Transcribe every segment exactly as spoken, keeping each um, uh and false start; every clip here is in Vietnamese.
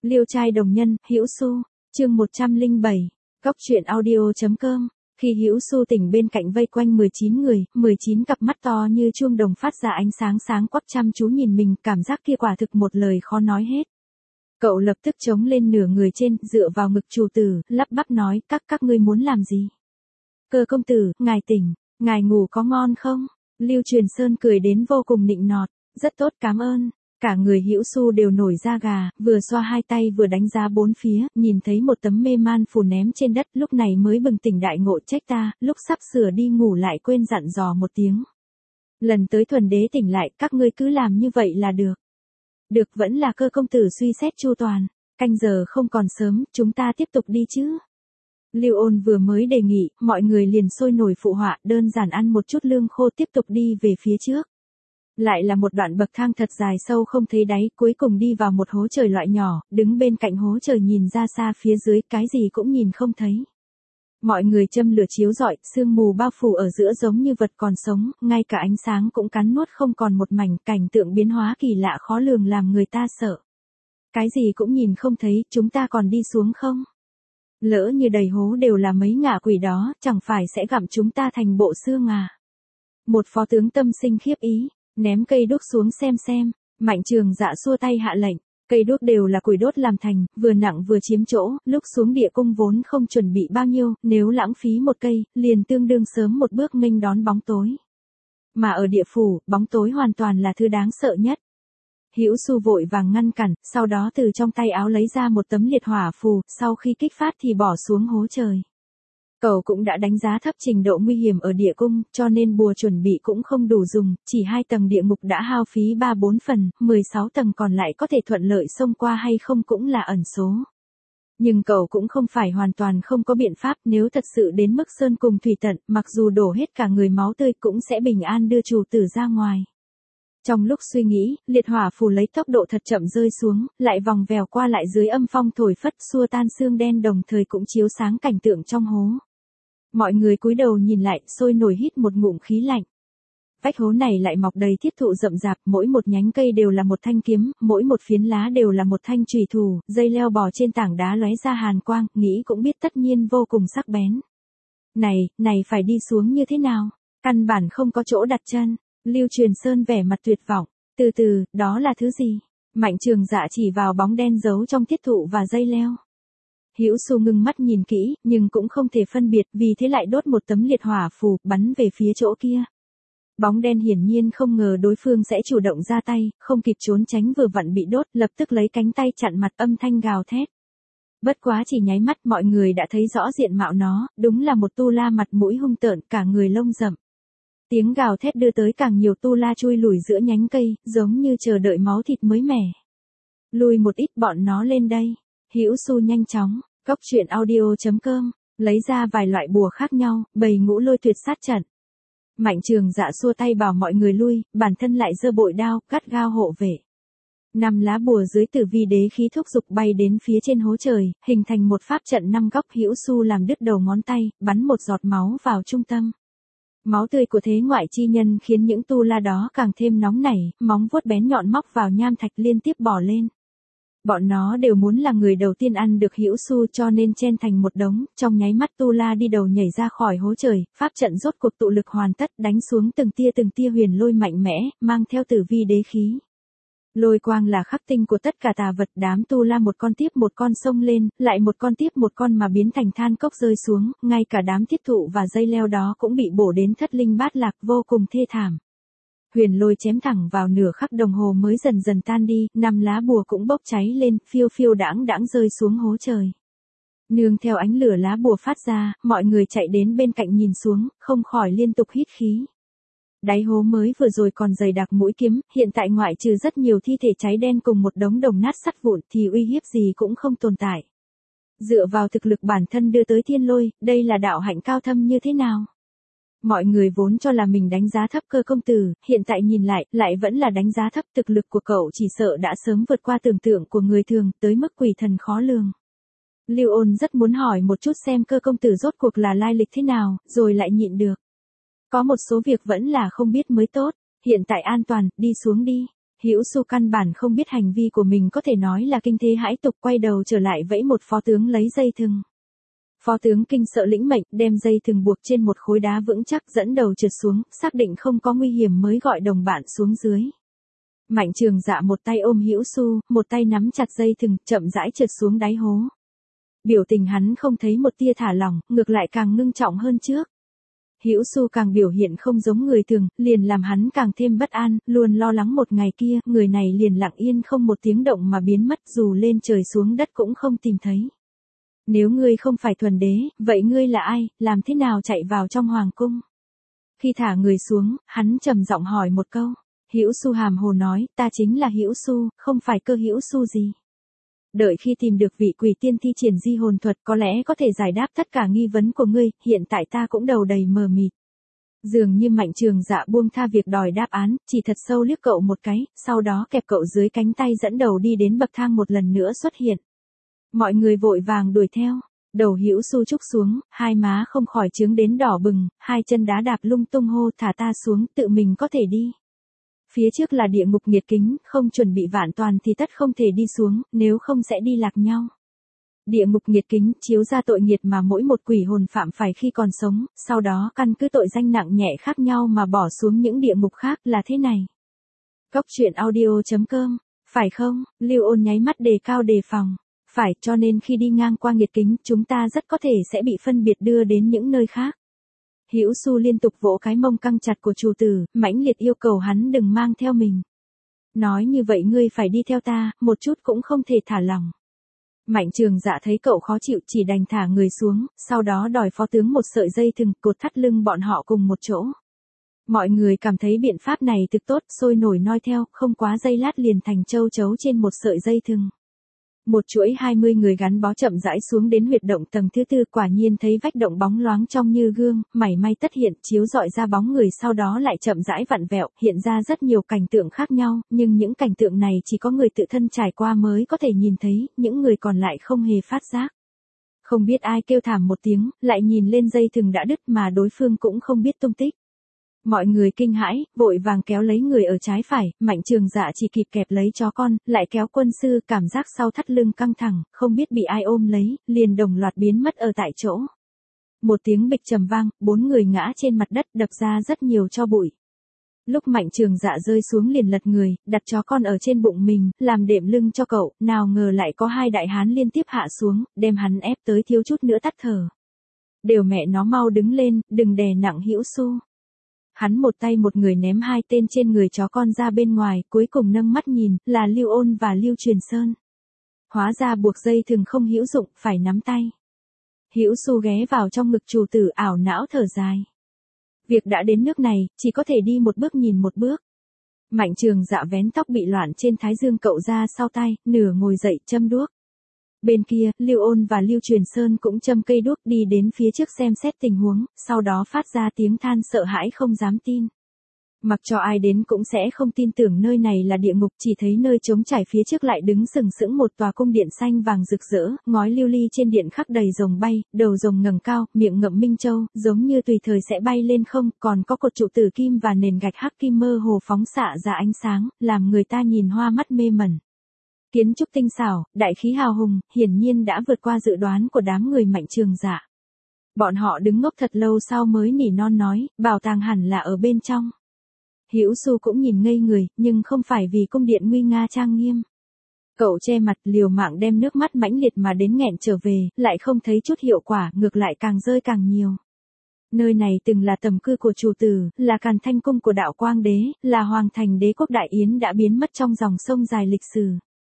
Liêu trai đồng nhân, Hữu Xu, chương một trăm lẻ bảy, Góc truyện audio.com. Khi Hữu Xu tỉnh bên cạnh vây quanh mười chín người, mười chín cặp mắt to như chuông đồng phát ra ánh sáng sáng quắc chăm chú nhìn mình, cảm giác kia quả thực một lời khó nói hết. Cậu lập tức chống lên nửa người trên, dựa vào ngực chủ tử, lắp bắp nói, các các ngươi muốn làm gì? Cơ công tử, ngài tỉnh, ngài ngủ có ngon không? Lưu Truyền Sơn cười đến vô cùng nịnh nọt, rất tốt cảm ơn. Cả người Hữu Xu đều nổi da gà, vừa xoa hai tay vừa đánh giá bốn phía, nhìn thấy một tấm mê man phù ném trên đất, lúc này mới bừng tỉnh đại ngộ, trách ta, lúc sắp sửa đi ngủ lại quên dặn dò một tiếng. Lần tới thuần đế tỉnh lại, các ngươi cứ làm như vậy là được. Được, vẫn là cơ công tử suy xét chu toàn, canh giờ không còn sớm, chúng ta tiếp tục đi chứ. Lưu Ôn vừa mới đề nghị, mọi người liền sôi nổi phụ họa, đơn giản ăn một chút lương khô tiếp tục đi về phía trước. Lại là một đoạn bậc thang thật dài sâu không thấy đáy, cuối cùng đi vào một hố trời loại nhỏ, đứng bên cạnh hố trời nhìn ra xa phía dưới, cái gì cũng nhìn không thấy. Mọi người châm lửa chiếu rọi, sương mù bao phủ ở giữa giống như vật còn sống, ngay cả ánh sáng cũng cắn nuốt không còn một mảnh, cảnh tượng biến hóa kỳ lạ khó lường làm người ta sợ. Cái gì cũng nhìn không thấy, chúng ta còn đi xuống không? Lỡ như đầy hố đều là mấy ngạ quỷ đó, chẳng phải sẽ gặm chúng ta thành bộ xương à? Một phó tướng tâm sinh khiếp ý. Ném cây đuốc xuống xem xem, Mạnh Trường Dạ xua tay hạ lệnh, cây đuốc đều là củi đốt làm thành, vừa nặng vừa chiếm chỗ, lúc xuống địa cung vốn không chuẩn bị bao nhiêu, nếu lãng phí một cây, liền tương đương sớm một bước nghênh đón bóng tối. Mà ở địa phủ, bóng tối hoàn toàn là thứ đáng sợ nhất. Hữu Xu vội vàng ngăn cản, sau đó từ trong tay áo lấy ra một tấm liệt hỏa phù, sau khi kích phát thì bỏ xuống hố trời. Cậu cũng đã đánh giá thấp trình độ nguy hiểm ở địa cung, cho nên bùa chuẩn bị cũng không đủ dùng, chỉ hai tầng địa ngục đã hao phí ba bốn phần, mười sáu tầng còn lại có thể thuận lợi xông qua hay không cũng là ẩn số. Nhưng cậu cũng không phải hoàn toàn không có biện pháp, nếu thật sự đến mức sơn cùng thủy tận, mặc dù đổ hết cả người máu tươi cũng sẽ bình an đưa chủ tử ra ngoài. Trong lúc suy nghĩ, liệt hỏa phù lấy tốc độ thật chậm rơi xuống, lại vòng vèo qua lại dưới âm phong thổi phất xua tan sương đen, đồng thời cũng chiếu sáng cảnh tượng trong hố. Mọi người cúi đầu nhìn lại, sôi nổi hít một ngụm khí lạnh. Vách hố này lại mọc đầy thiết thụ rậm rạp, mỗi một nhánh cây đều là một thanh kiếm, mỗi một phiến lá đều là một thanh chùy thủ, dây leo bò trên tảng đá lóe ra hàn quang, nghĩ cũng biết tất nhiên vô cùng sắc bén. Này, này phải đi xuống như thế nào? Căn bản không có chỗ đặt chân. Lưu Truyền Sơn vẻ mặt tuyệt vọng, từ từ, đó là thứ gì? Mạnh Trường Dạ chỉ vào bóng đen giấu trong thiết thụ và dây leo. Hữu Xu ngưng mắt nhìn kỹ, nhưng cũng không thể phân biệt, vì thế lại đốt một tấm liệt hỏa phù, bắn về phía chỗ kia. Bóng đen hiển nhiên không ngờ đối phương sẽ chủ động ra tay, không kịp trốn tránh vừa vặn bị đốt, lập tức lấy cánh tay chặn mặt, âm thanh gào thét. Bất quá chỉ nháy mắt mọi người đã thấy rõ diện mạo nó, đúng là một tu la mặt mũi hung tợn, cả người lông rậm. Tiếng gào thét đưa tới càng nhiều tu la chui lùi giữa nhánh cây, giống như chờ đợi máu thịt mới mẻ. Lùi một ít, bọn nó lên đây. Hữu Xu nhanh chóng, Góc truyện audio.com, lấy ra vài loại bùa khác nhau, bày ngũ lôi tuyệt sát trận. Mạnh Trường Dạ xua tay bảo mọi người lui, bản thân lại giơ bội đao, gắt gao hộ vệ. Năm lá bùa dưới tử vi đế khí thúc dục bay đến phía trên hố trời, hình thành một pháp trận năm góc. Hữu Xu làm đứt đầu ngón tay, bắn một giọt máu vào trung tâm. Máu tươi của thế ngoại chi nhân khiến những tu la đó càng thêm nóng nảy, móng vuốt bén nhọn móc vào nham thạch liên tiếp bò lên. Bọn nó đều muốn là người đầu tiên ăn được Hữu Xu, cho nên chen thành một đống, trong nháy mắt tu la đi đầu nhảy ra khỏi hố trời, pháp trận rốt cuộc tụ lực hoàn tất, đánh xuống từng tia từng tia huyền lôi mạnh mẽ, mang theo tử vi đế khí. Lôi quang là khắc tinh của tất cả tà vật, đám tu la một con tiếp một con xông lên, lại một con tiếp một con mà biến thành than cốc rơi xuống, ngay cả đám thiết thụ và dây leo đó cũng bị bổ đến thất linh bát lạc, vô cùng thê thảm. Huyền lôi chém thẳng vào nửa khắc đồng hồ mới dần dần tan đi, năm lá bùa cũng bốc cháy lên, phiêu phiêu đãng đãng rơi xuống hố trời. Nương theo ánh lửa lá bùa phát ra, mọi người chạy đến bên cạnh nhìn xuống, không khỏi liên tục hít khí. Đáy hố mới vừa rồi còn dày đặc mũi kiếm, hiện tại ngoại trừ rất nhiều thi thể cháy đen cùng một đống đồng nát sắt vụn thì uy hiếp gì cũng không tồn tại. Dựa vào thực lực bản thân đưa tới thiên lôi, đây là đạo hạnh cao thâm như thế nào? Mọi người vốn cho là mình đánh giá thấp Cơ công tử, hiện tại nhìn lại, lại vẫn là đánh giá thấp, thực lực của cậu chỉ sợ đã sớm vượt qua tưởng tượng của người thường, tới mức quỷ thần khó lường. Lưu Ôn rất muốn hỏi một chút xem Cơ công tử rốt cuộc là lai lịch thế nào, rồi lại nhịn được. Có một số việc vẫn là không biết mới tốt, hiện tại an toàn, đi xuống đi. Hữu Xu căn bản không biết hành vi của mình có thể nói là kinh thế hãi tục, quay đầu trở lại vẫy một phó tướng lấy dây thừng. Phó tướng kinh sợ lĩnh mệnh, đem dây thừng buộc trên một khối đá vững chắc, dẫn đầu trượt xuống, xác định không có nguy hiểm mới gọi đồng bạn xuống dưới. Mạnh Trường Dạ một tay ôm Hữu Xu, một tay nắm chặt dây thừng, chậm rãi trượt xuống đáy hố. Biểu tình hắn không thấy một tia thả lỏng, ngược lại càng ngưng trọng hơn trước. Hữu Xu càng biểu hiện không giống người thường, liền làm hắn càng thêm bất an, luôn lo lắng một ngày kia, người này liền lặng yên không một tiếng động mà biến mất, dù lên trời xuống đất cũng không tìm thấy. Nếu ngươi không phải thuần đế, vậy ngươi là ai, làm thế nào chạy vào trong hoàng cung? Khi thả người xuống, hắn trầm giọng hỏi một câu. Hữu Xu hàm hồ nói, ta chính là Hữu Xu, không phải Cơ Hữu Xu gì. Đợi khi tìm được vị quỷ tiên thi triển di hồn thuật có lẽ có thể giải đáp tất cả nghi vấn của ngươi, hiện tại ta cũng đầu đầy mờ mịt. Dường như Mạnh Trường Dạ buông tha việc đòi đáp án, chỉ thật sâu liếc cậu một cái, sau đó kẹp cậu dưới cánh tay dẫn đầu đi đến bậc thang một lần nữa xuất hiện. Mọi người vội vàng đuổi theo, đầu Hữu Xu trúc xuống, hai má không khỏi chướng đến đỏ bừng, hai chân đá đạp lung tung hô thả ta xuống, tự mình có thể đi. Phía trước là địa ngục nghiệt kính, không chuẩn bị vạn toàn thì tất không thể đi xuống, nếu không sẽ đi lạc nhau. Địa ngục nghiệt kính chiếu ra tội nghiệt mà mỗi một quỷ hồn phạm phải khi còn sống, sau đó căn cứ tội danh nặng nhẹ khác nhau mà bỏ xuống những địa ngục khác là thế này. Cốc truyện audio chấm com, phải không? Lưu Ôn nháy mắt đề cao đề phòng. Phải, cho nên khi đi ngang qua nghiệt kính, chúng ta rất có thể sẽ bị phân biệt đưa đến những nơi khác. Hữu Xu liên tục vỗ cái mông căng chặt của chủ tử, mãnh liệt yêu cầu hắn đừng mang theo mình. Nói như vậy ngươi phải đi theo ta, một chút cũng không thể thả lỏng. Mạnh Trường Dạ thấy cậu khó chịu chỉ đành thả người xuống, sau đó đòi phó tướng một sợi dây thừng cột thắt lưng bọn họ cùng một chỗ. Mọi người cảm thấy biện pháp này thực tốt, sôi nổi noi theo, không quá giây lát liền thành châu chấu trên một sợi dây thừng. Một chuỗi hai mươi người gắn bó chậm rãi xuống đến huyệt động tầng thứ tư, quả nhiên thấy vách động bóng loáng trong như gương, mảy may tất hiện, chiếu rọi ra bóng người, sau đó lại chậm rãi vặn vẹo, hiện ra rất nhiều cảnh tượng khác nhau, nhưng những cảnh tượng này chỉ có người tự thân trải qua mới có thể nhìn thấy, những người còn lại không hề phát giác. Không biết ai kêu thảm một tiếng, lại nhìn lên dây thừng đã đứt mà đối phương cũng không biết tung tích. Mọi người kinh hãi, vội vàng kéo lấy người ở trái phải, Mạnh Trường Dạ chỉ kịp kẹp lấy chó con, lại kéo quân sư, cảm giác sau thắt lưng căng thẳng, không biết bị ai ôm lấy, liền đồng loạt biến mất ở tại chỗ. Một tiếng bịch trầm vang, bốn người ngã trên mặt đất, đập ra rất nhiều tro bụi. Lúc Mạnh Trường Dạ rơi xuống liền lật người, đặt chó con ở trên bụng mình, làm đệm lưng cho cậu, nào ngờ lại có hai đại hán liên tiếp hạ xuống, đem hắn ép tới thiếu chút nữa tắt thở. Đều mẹ nó mau đứng lên, đừng đè nặng Hữu Xu. Hắn một tay một người ném hai tên trên người chó con ra bên ngoài, cuối cùng nâng mắt nhìn, là Lưu Ôn và Lưu Truyền Sơn. Hóa ra buộc dây thừng không hữu dụng, phải nắm tay. Hữu Xu ghé vào trong ngực chủ tử, ảo não thở dài. Việc đã đến nước này, chỉ có thể đi một bước nhìn một bước. Mạnh Trường Dạ vén tóc bị loạn trên thái dương cậu ra sau tay, nửa ngồi dậy châm đuốc. Bên kia, Lưu Ôn và Lưu Truyền Sơn cũng châm cây đuốc đi đến phía trước xem xét tình huống, sau đó phát ra tiếng than sợ hãi không dám tin. Mặc cho ai đến cũng sẽ không tin tưởng nơi này là địa ngục, chỉ thấy nơi trống trải phía trước lại đứng sừng sững một tòa cung điện xanh vàng rực rỡ, ngói lưu ly trên điện khắc đầy rồng bay, đầu rồng ngẩng cao, miệng ngậm minh châu, giống như tùy thời sẽ bay lên không, còn có cột trụ tử kim và nền gạch hắc kim mơ hồ phóng xạ ra ánh sáng, làm người ta nhìn hoa mắt mê mẩn. Kiến trúc tinh xảo, đại khí hào hùng, hiển nhiên đã vượt qua dự đoán của đám người Mạnh Trường Dạ. Bọn họ đứng ngốc thật lâu sau mới nỉ non nói, bảo tàng hẳn là ở bên trong. Hữu Xu cũng nhìn ngây người, nhưng không phải vì cung điện nguy nga trang nghiêm. Cậu che mặt liều mạng đem nước mắt mãnh liệt mà đến nghẹn trở về, lại không thấy chút hiệu quả, ngược lại càng rơi càng nhiều. Nơi này từng là tầm cư của chủ tử, là Càn Thanh cung của Đạo Quang đế, là hoàng thành đế quốc Đại Yến đã biến mất trong dòng sông dài lịch sử.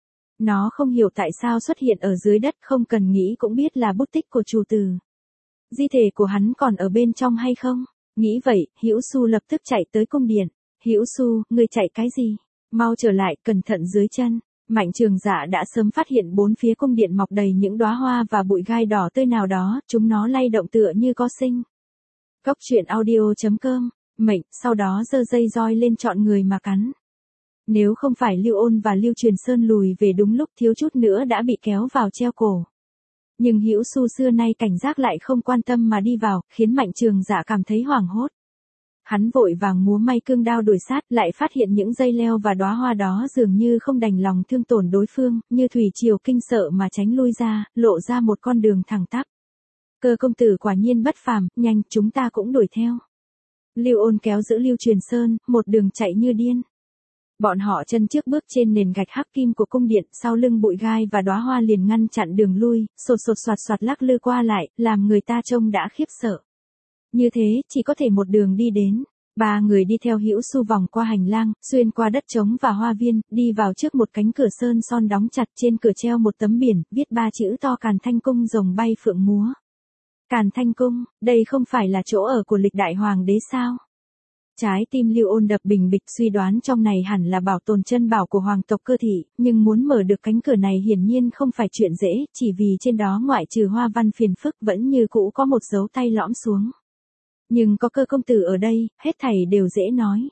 Nó không hiểu tại sao xuất hiện ở dưới đất, không cần nghĩ cũng biết là bút tích của chủ tử. Di thể của hắn còn ở bên trong hay không? Nghĩ vậy, Hữu Xu lập tức chạy tới cung điện. Hữu Xu, ngươi chạy cái gì? Mau trở lại, cẩn thận dưới chân. Mạnh Trường Dạ đã sớm phát hiện bốn phía cung điện mọc đầy những đóa hoa và bụi gai đỏ tươi nào đó, chúng nó lay động tựa như có sinh. Cốc truyện audio chấm com, mệnh, sau đó giơ dây roi lên chọn người mà cắn. Nếu không phải Lưu Ôn và Lưu Truyền Sơn lùi về đúng lúc, thiếu chút nữa đã bị kéo vào treo cổ. Nhưng Hữu Xu xưa nay cảnh giác lại không quan tâm mà đi vào, khiến Mạnh Trường Dạ cảm thấy hoảng hốt. Hắn vội vàng múa may cương đao đuổi sát, lại phát hiện những dây leo và đóa hoa đó dường như không đành lòng thương tổn đối phương, như thủy triều kinh sợ mà tránh lui ra, lộ ra một con đường thẳng tắp. Cơ công tử quả nhiên bất phàm, nhanh, chúng ta cũng đuổi theo. Lưu Ôn kéo giữ Lưu Truyền Sơn, một đường chạy như điên. Bọn họ chân trước bước trên nền gạch hắc kim của cung điện, sau lưng bụi gai và đóa hoa liền ngăn chặn đường lui, sột sột soạt soạt lắc lư qua lại, làm người ta trông đã khiếp sợ. Như thế, chỉ có thể một đường đi đến. Ba người đi theo Hữu Xu vòng qua hành lang, xuyên qua đất trống và hoa viên, đi vào trước một cánh cửa sơn son đóng chặt, trên cửa treo một tấm biển, viết ba chữ to Càn Thanh Cung rồng bay phượng múa. Càn Thanh Cung, đây không phải là chỗ ở của lịch đại hoàng đế sao? Trái tim Lưu Ôn đập bình bịch, suy đoán trong này hẳn là bảo tồn chân bảo của hoàng tộc Cơ Thị, nhưng muốn mở được cánh cửa này hiển nhiên không phải chuyện dễ, chỉ vì trên đó ngoại trừ hoa văn phiền phức vẫn như cũ có một dấu tay lõm xuống. Nhưng có Cơ công tử ở đây, hết thảy đều dễ nói.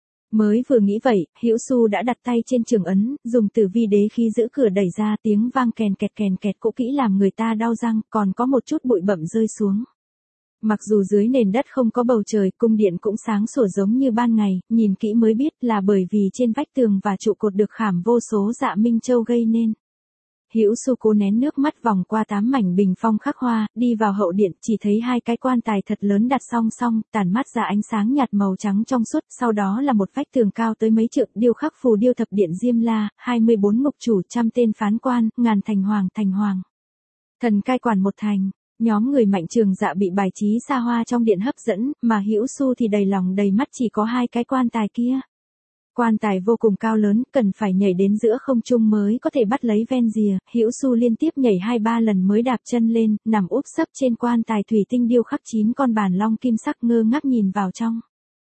Mới vừa nghĩ vậy, Hữu Xu đã đặt tay trên trường ấn, dùng tử vi đế khí giữ cửa đẩy ra, tiếng vang kèn kẹt kèn kẹt cũ kỹ làm người ta đau răng, còn có một chút bụi bặm rơi xuống. Mặc dù dưới nền đất không có bầu trời, cung điện cũng sáng sủa giống như ban ngày, nhìn kỹ mới biết là bởi vì trên vách tường và trụ cột được khảm vô số dạ minh châu gây nên. Hữu Xu cố nén nước mắt vòng qua tám mảnh bình phong khắc hoa, đi vào hậu điện, chỉ thấy hai cái quan tài thật lớn đặt song song, tản mát ra ánh sáng nhạt màu trắng trong suốt, sau đó là một vách tường cao tới mấy trượng, điêu khắc phù điêu thập điện Diêm La, hai mươi bốn ngục chủ, trăm tên phán quan, ngàn thành hoàng, thành hoàng. Thần cai quản một thành. Nhóm người Mạnh Trường Dạ bị bài trí xa hoa trong điện hấp dẫn, mà Hữu Xu thì đầy lòng đầy mắt chỉ có hai cái quan tài kia. Quan tài vô cùng cao lớn, cần phải nhảy đến giữa không trung mới có thể bắt lấy ven rìa, Hữu Xu liên tiếp nhảy hai ba lần mới đạp chân lên, nằm úp sấp trên quan tài thủy tinh điêu khắc chín con bàn long kim sắc, ngơ ngác nhìn vào trong.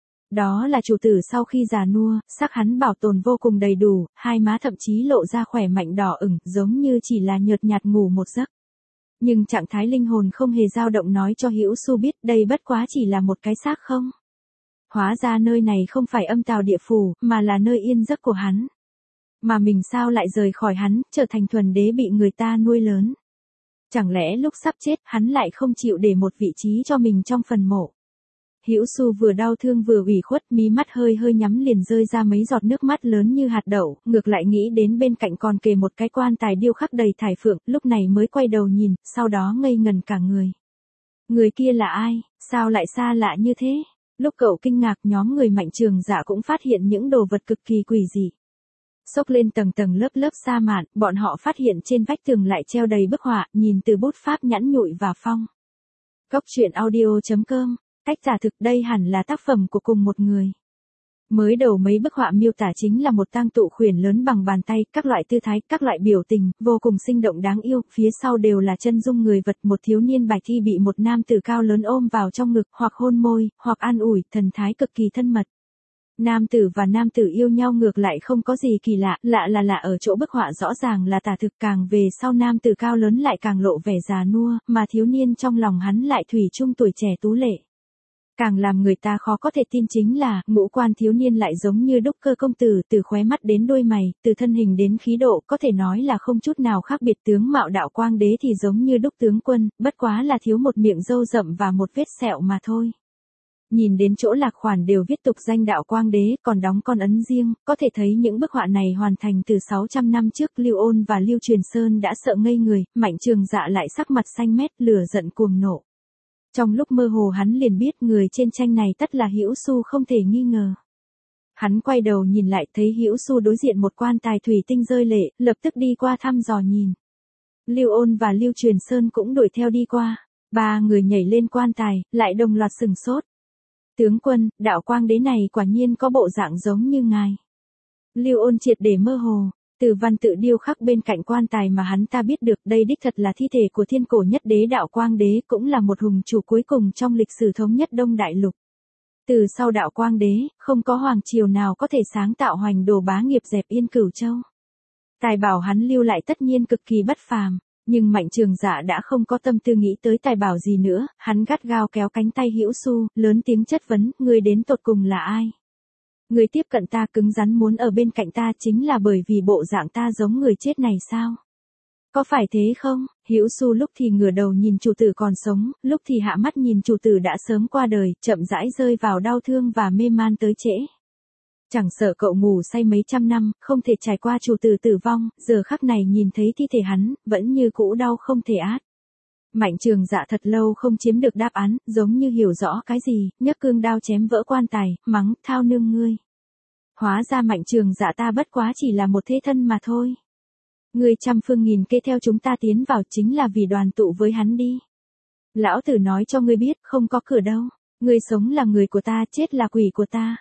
Đó là chủ tử sau khi già nua, sắc hắn bảo tồn vô cùng đầy đủ, hai má thậm chí lộ ra khỏe mạnh đỏ ửng, giống như chỉ là nhợt nhạt ngủ một giấc. Nhưng trạng thái linh hồn không hề dao động nói cho Hữu Xu biết đây bất quá chỉ là một cái xác không. Hóa ra nơi này không phải âm tào địa phủ, mà là nơi yên giấc của hắn. Mà mình sao lại rời khỏi hắn, trở thành thuần đế bị người ta nuôi lớn. Chẳng lẽ lúc sắp chết, hắn lại không chịu để một vị trí cho mình trong phần mộ. Hữu Xu vừa đau thương vừa ủy khuất, mí mắt hơi hơi nhắm liền rơi ra mấy giọt nước mắt lớn như hạt đậu, ngược lại nghĩ đến bên cạnh còn kề một cái quan tài điêu khắc đầy thải phượng, lúc này mới quay đầu nhìn, sau đó ngây ngần cả người. Người kia là ai, sao lại xa lạ như thế? Lúc cậu kinh ngạc, nhóm người Mạnh Trường Dạ cũng phát hiện những đồ vật cực kỳ quỷ dị. Xốc lên tầng tầng lớp lớp sa mạn, bọn họ phát hiện trên vách tường lại treo đầy bức họa, nhìn từ bút pháp nhẵn nhụi và phong. Cốc truyện audio chấm com. Cách giả thực đây hẳn là tác phẩm của cùng một người. Mới đầu mấy bức họa miêu tả chính là một tang tụ khuyển lớn bằng bàn tay, các loại tư thái, các loại biểu tình, vô cùng sinh động đáng yêu, phía sau đều là chân dung người vật, một thiếu niên bạch thi bị một nam tử cao lớn ôm vào trong ngực, hoặc hôn môi, hoặc an ủi, thần thái cực kỳ thân mật. Nam tử và nam tử yêu nhau ngược lại không có gì kỳ lạ, lạ là lạ ở chỗ bức họa rõ ràng là tả thực, càng về sau nam tử cao lớn lại càng lộ vẻ già nua, mà thiếu niên trong lòng hắn lại thủy chung tuổi trẻ tú lệ. Càng làm người ta khó có thể tin chính là, ngũ quan thiếu niên lại giống như đúc Cơ công tử, từ khóe mắt đến đôi mày, từ thân hình đến khí độ, có thể nói là không chút nào khác biệt. Tướng mạo Đạo Quang đế thì giống như đúc tướng quân, bất quá là thiếu một miệng râu rậm và một vết sẹo mà thôi. Nhìn đến chỗ lạc khoản đều viết tục danh Đạo Quang đế, còn đóng con ấn riêng, có thể thấy những bức họa này hoàn thành từ sáu trăm năm trước. Lưu Ôn và Lưu Truyền Sơn đã sợ ngây người, Mạnh Trường Dạ lại sắc mặt xanh mét, lửa giận cuồng nộ. Trong lúc mơ hồ hắn liền biết người trên tranh này tất là Hữu Xu không thể nghi ngờ. Hắn quay đầu nhìn lại thấy Hữu Xu đối diện một quan tài thủy tinh rơi lệ, lập tức đi qua thăm dò nhìn. Lưu Ôn và Lưu Truyền Sơn cũng đuổi theo đi qua. Ba người nhảy lên quan tài, lại đồng loạt sừng sốt. Tướng quân, Đạo Quang đế này quả nhiên có bộ dạng giống như ngài. Lưu Ôn triệt để mơ hồ. Từ văn tự điêu khắc bên cạnh quan tài mà hắn ta biết được đây đích thật là thi thể của thiên cổ nhất đế Đạo Quang đế, cũng là một hùng chủ cuối cùng trong lịch sử thống nhất Đông Đại Lục. Từ sau Đạo Quang đế, không có hoàng triều nào có thể sáng tạo hoành đồ bá nghiệp dẹp yên Cửu Châu. Tài bảo hắn lưu lại tất nhiên cực kỳ bất phàm, nhưng Mạnh Trường Dạ đã không có tâm tư nghĩ tới tài bảo gì nữa, hắn gắt gao kéo cánh tay Hữu Xu, lớn tiếng chất vấn, ngươi đến tột cùng là ai? Người tiếp cận ta cứng rắn muốn ở bên cạnh ta chính là bởi vì bộ dạng ta giống người chết này sao? Có phải thế không? Hữu Xu lúc thì ngửa đầu nhìn chủ tử còn sống, lúc thì hạ mắt nhìn chủ tử đã sớm qua đời, chậm rãi rơi vào đau thương và mê man tới trễ. Chẳng sợ cậu ngủ say mấy trăm năm, không thể trải qua chủ tử tử vong, giờ khắc này nhìn thấy thi thể hắn, vẫn như cũ đau không thể át. Mạnh Trường Dạ thật lâu không chiếm được đáp án, giống như hiểu rõ cái gì, nhấc cương đao chém vỡ quan tài, mắng, thao nương ngươi. Hóa ra Mạnh Trường Dạ ta bất quá chỉ là một thế thân mà thôi. Ngươi trăm phương nghìn kế theo chúng ta tiến vào chính là vì đoàn tụ với hắn đi. Lão tử nói cho ngươi biết, không có cửa đâu. Ngươi sống là người của ta, chết là quỷ của ta.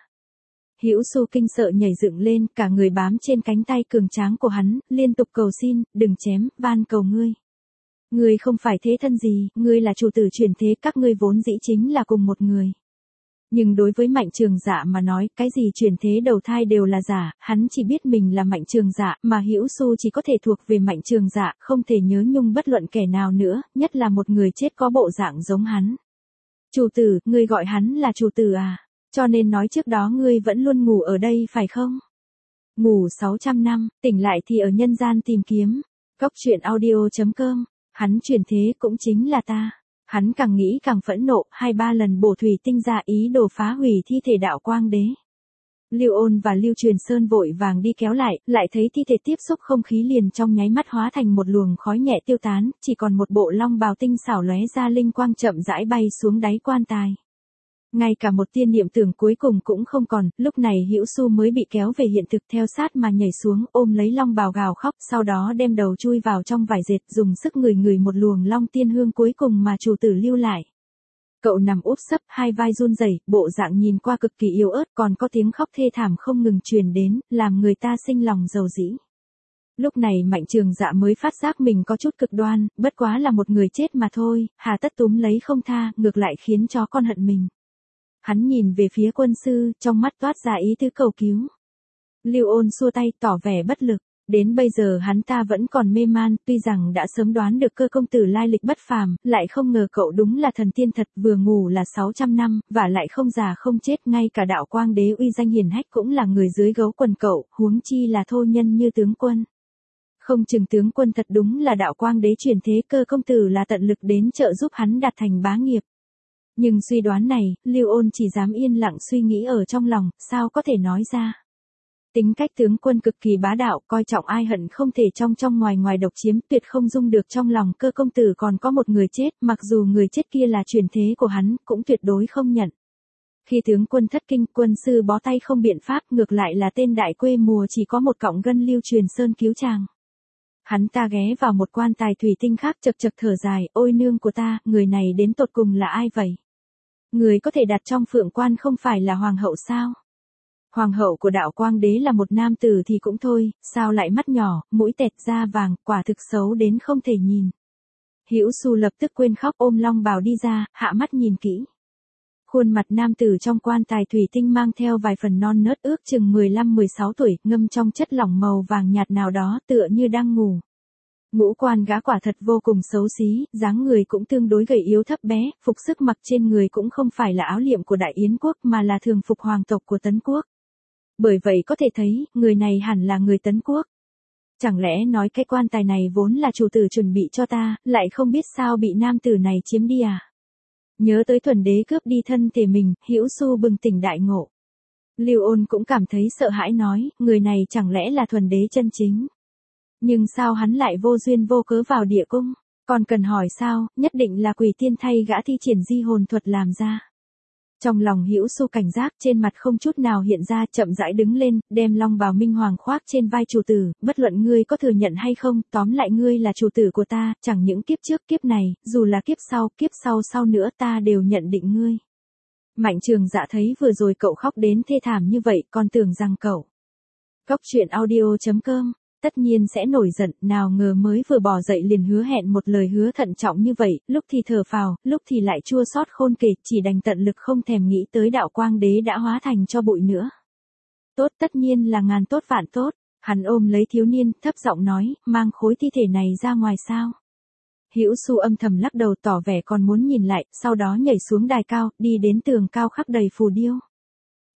Hữu Xu kinh sợ nhảy dựng lên, cả người bám trên cánh tay cường tráng của hắn, liên tục cầu xin, đừng chém, van cầu ngươi. Ngươi không phải thế thân gì, ngươi là chủ tử chuyển thế, các ngươi vốn dĩ chính là cùng một người. Nhưng đối với Mạnh Trường Dạ mà nói, cái gì chuyển thế đầu thai đều là giả, hắn chỉ biết mình là Mạnh Trường Dạ, mà Hữu Xu chỉ có thể thuộc về Mạnh Trường Dạ, không thể nhớ nhung bất luận kẻ nào nữa, nhất là một người chết có bộ dạng giống hắn. Chủ tử, ngươi gọi hắn là chủ tử à? Cho nên nói trước đó ngươi vẫn luôn ngủ ở đây phải không? Ngủ sáu trăm năm, tỉnh lại thì ở nhân gian tìm kiếm. Cốc truyện audio chấm com, hắn chuyển thế cũng chính là ta. Hắn càng nghĩ càng phẫn nộ, hai ba lần bổ thủy tinh ra ý đồ phá hủy thi thể Đạo Quang Đế. Lưu Ôn và Lưu Truyền Sơn vội vàng đi kéo lại, lại thấy thi thể tiếp xúc không khí liền trong nháy mắt hóa thành một luồng khói nhẹ tiêu tán, chỉ còn một bộ long bào tinh xảo lóe ra linh quang chậm rãi bay xuống đáy quan tài. Ngay cả một tia niệm tưởng cuối cùng cũng không còn, lúc này Hữu Xu mới bị kéo về hiện thực theo sát mà nhảy xuống, ôm lấy long bào gào khóc, sau đó đem đầu chui vào trong vải dệt, dùng sức ngửi ngửi một luồng long tiên hương cuối cùng mà chủ tử lưu lại. Cậu nằm úp sấp, hai vai run rẩy, bộ dạng nhìn qua cực kỳ yếu ớt, còn có tiếng khóc thê thảm không ngừng truyền đến, làm người ta sinh lòng dầu dĩ. Lúc này Mạnh Trường Dạ mới phát giác mình có chút cực đoan, bất quá là một người chết mà thôi, hà tất túm lấy không tha, ngược lại khiến cho con hận mình. Hắn nhìn về phía quân sư, trong mắt toát ra ý tứ cầu cứu. Lưu Ôn xua tay tỏ vẻ bất lực, đến bây giờ hắn ta vẫn còn mê man, tuy rằng đã sớm đoán được Cơ công tử lai lịch bất phàm, lại không ngờ cậu đúng là thần tiên thật, vừa ngủ là sáu trăm năm, và lại không già không chết, ngay cả Đạo Quang Đế uy danh hiển hách cũng là người dưới gấu quần cậu, huống chi là thô nhân như tướng quân. Không chừng tướng quân thật đúng là Đạo Quang Đế chuyển thế, Cơ công tử là tận lực đến trợ giúp hắn đạt thành bá nghiệp. Nhưng suy đoán này, Lưu Ôn chỉ dám yên lặng suy nghĩ ở trong lòng, sao có thể nói ra. Tính cách tướng quân cực kỳ bá đạo, coi trọng ai hận không thể trong trong ngoài ngoài độc chiếm, tuyệt không dung được trong lòng Cơ công tử còn có một người chết, mặc dù người chết kia là chuyển thế của hắn, cũng tuyệt đối không nhận. Khi tướng quân thất kinh, quân sư bó tay không biện pháp, ngược lại là tên đại quê mùa chỉ có một cọng gân Lưu Truyền Sơn cứu chàng. Hắn ta ghé vào một quan tài thủy tinh khác chật chật thở dài, ôi nương của ta, người này đến tột cùng là ai vậy? Người có thể đặt trong phượng quan không phải là hoàng hậu sao? Hoàng hậu của Đạo Quang Đế là một nam tử thì cũng thôi, sao lại mắt nhỏ, mũi tẹt da vàng, quả thực xấu đến không thể nhìn. Hữu Xu lập tức quên khóc, ôm long bào đi ra, hạ mắt nhìn kỹ. Khuôn mặt nam tử trong quan tài thủy tinh mang theo vài phần non nớt, ước chừng mười lăm mười sáu tuổi, ngâm trong chất lỏng màu vàng nhạt nào đó, tựa như đang ngủ. Ngũ quan gã quả thật vô cùng xấu xí, dáng người cũng tương đối gầy yếu thấp bé, phục sức mặc trên người cũng không phải là áo liệm của Đại Yến quốc mà là thường phục hoàng tộc của Tấn quốc. Bởi vậy có thể thấy, người này hẳn là người Tấn quốc. Chẳng lẽ nói cái quan tài này vốn là chủ tử chuẩn bị cho ta, lại không biết sao bị nam tử này chiếm đi à? Nhớ tới Thuần Đế cướp đi thân thể mình, Hữu Xu bừng tỉnh đại ngộ. Lưu Ôn cũng cảm thấy sợ hãi nói, người này chẳng lẽ là Thuần Đế chân chính? Nhưng sao hắn lại vô duyên vô cớ vào địa cung? Còn cần hỏi sao, nhất định là quỷ tiên thay gã thi triển di hồn thuật làm ra. Trong lòng Hữu Xu cảnh giác, trên mặt không chút nào hiện ra, chậm rãi đứng lên, đem long bào minh hoàng khoác trên vai chủ tử, bất luận ngươi có thừa nhận hay không, tóm lại ngươi là chủ tử của ta, chẳng những kiếp trước kiếp này, dù là kiếp sau, kiếp sau sau nữa ta đều nhận định ngươi. Mạnh Trường Dạ thấy vừa rồi cậu khóc đến thê thảm như vậy, còn tưởng rằng cậu. Cốc truyện audio chấm com, tất nhiên sẽ nổi giận, nào ngờ mới vừa bỏ dậy liền hứa hẹn một lời hứa thận trọng như vậy, lúc thì thở phào, lúc thì lại chua xót khôn kể, chỉ đành tận lực không thèm nghĩ tới Đạo Quang Đế đã hóa thành cho bụi nữa. Tốt, tất nhiên là ngàn tốt vạn tốt, hắn ôm lấy thiếu niên, thấp giọng nói, mang khối thi thể này ra ngoài sao. Hữu Xu âm thầm lắc đầu tỏ vẻ còn muốn nhìn lại, sau đó nhảy xuống đài cao, đi đến tường cao khắc đầy phù điêu.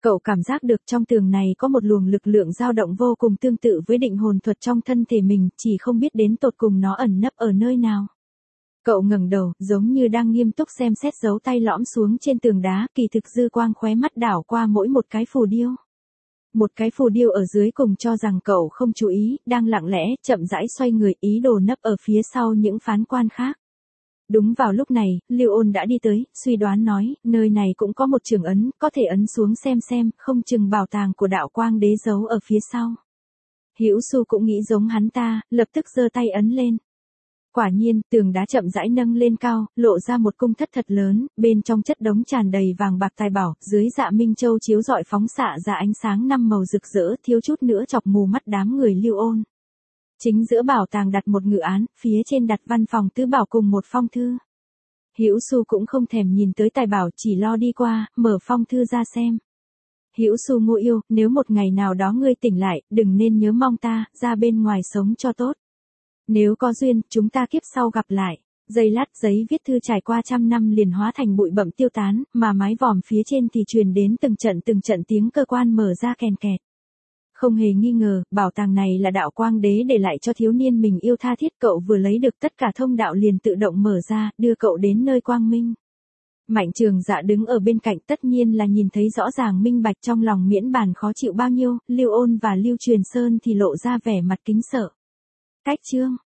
Cậu cảm giác được trong tường này có một luồng lực lượng dao động vô cùng tương tự với định hồn thuật trong thân thể mình, chỉ không biết đến tột cùng nó ẩn nấp ở nơi nào. Cậu ngẩng đầu, giống như đang nghiêm túc xem xét dấu tay lõm xuống trên tường đá, kỳ thực dư quang khóe mắt đảo qua mỗi một cái phù điêu. Một cái phù điêu ở dưới cùng cho rằng cậu không chú ý, đang lặng lẽ, chậm rãi xoay người, ý đồ nấp ở phía sau những phán quan khác. Đúng vào lúc này, Lưu Ôn đã đi tới, suy đoán nói, nơi này cũng có một trường ấn, có thể ấn xuống xem xem, không chừng bảo tàng của đạo quang đế giấu ở phía sau. Hữu Xu cũng nghĩ giống hắn ta, lập tức giơ tay ấn lên. Quả nhiên, tường đá chậm rãi nâng lên cao, lộ ra một cung thất thật lớn, bên trong chất đống tràn đầy vàng bạc tài bảo, dưới dạ minh châu chiếu rọi phóng xạ ra ánh sáng năm màu rực rỡ, thiếu chút nữa chọc mù mắt đám người Lưu Ôn. Chính giữa bảo tàng đặt một ngự án, phía trên đặt văn phòng tứ bảo cùng một phong thư. Hữu Xu cũng không thèm nhìn tới tài bảo, chỉ lo đi qua, mở phong thư ra xem. Hữu Xu Ngô yêu, nếu một ngày nào đó ngươi tỉnh lại, đừng nên nhớ mong ta, ra bên ngoài sống cho tốt. Nếu có duyên, chúng ta kiếp sau gặp lại. Giây lát giấy viết thư trải qua trăm năm liền hóa thành bụi bậm tiêu tán, mà mái vòm phía trên thì truyền đến từng trận từng trận tiếng cơ quan mở ra kèn kẹt. Không hề nghi ngờ, bảo tàng này là đạo quang đế để lại cho thiếu niên mình yêu tha thiết, cậu vừa lấy được tất cả thông đạo liền tự động mở ra, đưa cậu đến nơi quang minh. Mạnh Trường Dạ đứng ở bên cạnh tất nhiên là nhìn thấy rõ ràng minh bạch, trong lòng miễn bàn khó chịu bao nhiêu, Lưu Ôn và Lưu Truyền Sơn thì lộ ra vẻ mặt kính sợ. Cách chương